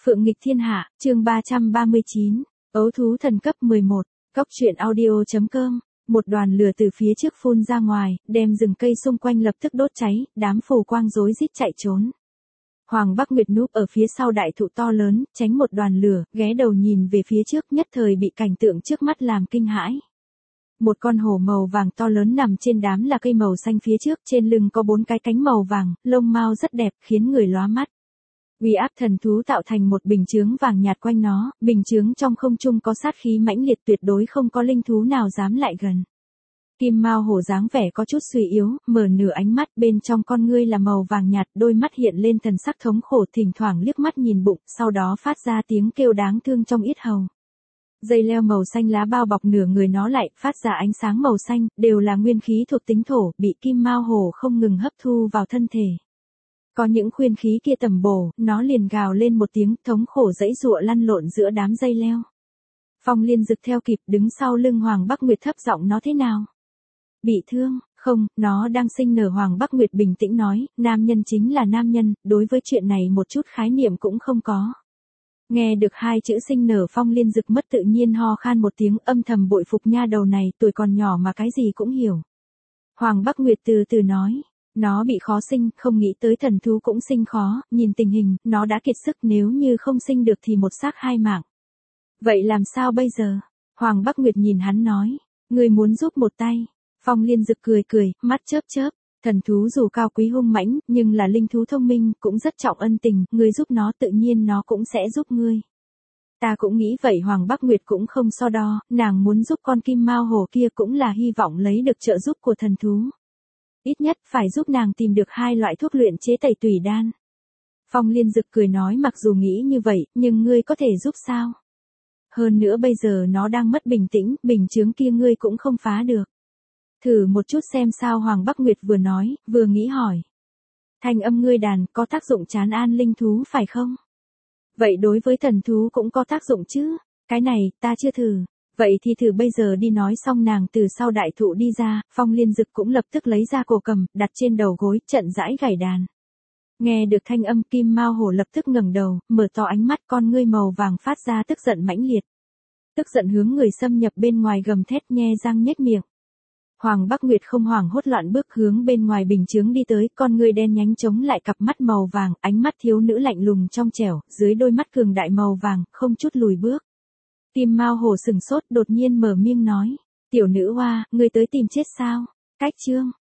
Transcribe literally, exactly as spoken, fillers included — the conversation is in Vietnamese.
Phượng nghịch thiên hạ, chương ba trăm ba mươi chín, ấu thú thần cấp mười một, cóc truyện audio.com, một đoàn lửa từ phía trước phun ra ngoài, đem rừng cây xung quanh lập tức đốt cháy, đám phù quang rối rít chạy trốn. Hoàng Bắc Nguyệt núp ở phía sau đại thụ to lớn, tránh một đoàn lửa, ghé đầu nhìn về phía trước, nhất thời bị cảnh tượng trước mắt làm kinh hãi. Một con hổ màu vàng to lớn nằm trên đám là cây màu xanh phía trước, trên lưng có bốn cái cánh màu vàng, lông mao rất đẹp, khiến người lóa mắt. Uy áp thần thú tạo thành một bình chướng vàng nhạt quanh nó, bình chướng trong không trung có sát khí mãnh liệt, tuyệt đối không có linh thú nào dám lại gần. Kim mao hổ dáng vẻ có chút suy yếu, mở nửa ánh mắt, bên trong con ngươi là màu vàng nhạt, đôi mắt hiện lên thần sắc thống khổ, thỉnh thoảng liếc mắt nhìn bụng, sau đó phát ra tiếng kêu đáng thương trong yết hầu. Dây leo màu xanh lá bao bọc nửa người nó lại, phát ra ánh sáng màu xanh, đều là nguyên khí thuộc tính thổ, bị kim mao hổ không ngừng hấp thu vào thân thể. Có những khuyên khí kia tầm bổ, nó liền gào lên một tiếng, thống khổ dãy giụa lăn lộn giữa đám dây leo. Phong Liên Dực theo kịp, đứng sau lưng Hoàng Bắc Nguyệt thấp giọng nó thế nào? Bị thương, không, nó đang sinh nở. Hoàng Bắc Nguyệt bình tĩnh nói, nam nhân chính là nam nhân, đối với chuyện này một chút khái niệm cũng không có. Nghe được hai chữ sinh nở, Phong Liên Dực mất tự nhiên ho khan một tiếng, âm thầm bội phục nha đầu này, tuổi còn nhỏ mà cái gì cũng hiểu. Hoàng Bắc Nguyệt từ từ nói, nó bị khó sinh, không nghĩ tới thần thú cũng sinh khó, nhìn tình hình, nó đã kiệt sức, nếu như không sinh được thì một xác hai mạng. Vậy làm sao bây giờ? Hoàng Bắc Nguyệt nhìn hắn nói, người muốn giúp một tay. Phong Liên Dực cười cười, mắt chớp chớp, thần thú dù cao quý hung mãnh, nhưng là linh thú thông minh, cũng rất trọng ân tình, ngươi giúp nó tự nhiên nó cũng sẽ giúp ngươi. Ta cũng nghĩ vậy. Hoàng Bắc Nguyệt cũng không so đo, nàng muốn giúp con kim mao hổ kia cũng là hy vọng lấy được trợ giúp của thần thú. Ít nhất phải giúp nàng tìm được hai loại thuốc luyện chế tẩy tủy đan. Phong Liên Dực cười nói, mặc dù nghĩ như vậy, nhưng ngươi có thể giúp sao? Hơn nữa bây giờ nó đang mất bình tĩnh, bình chướng kia ngươi cũng không phá được. Thử một chút xem sao. Hoàng Bắc Nguyệt vừa nói, vừa nghĩ hỏi. Thanh âm ngươi đàn có tác dụng trấn an linh thú phải không? Vậy đối với thần thú cũng có tác dụng chứ? Cái này, ta chưa thử. Vậy thì thử bây giờ đi. Nói xong nàng từ sau đại thụ đi ra, Phong Liên Dực cũng lập tức lấy ra cổ cầm, đặt trên đầu gối, trận rãi gảy đàn. Nghe được thanh âm, kim mao hổ lập tức ngẩng đầu, mở to ánh mắt, con ngươi màu vàng phát ra tức giận mãnh liệt. Tức giận hướng người xâm nhập bên ngoài gầm thét, nhe răng nhếch miệng. Hoàng Bắc Nguyệt không hoảng hốt loạn bước hướng bên ngoài bình chướng đi tới, con ngươi đen nhánh chống lại cặp mắt màu vàng, ánh mắt thiếu nữ lạnh lùng trong trẻo, dưới đôi mắt cường đại màu vàng, không chút lùi bước. Kim mao hổ sừng sốt, đột nhiên mở miệng nói, tiểu nữ hoa, ngươi tới tìm chết sao? Cách chương,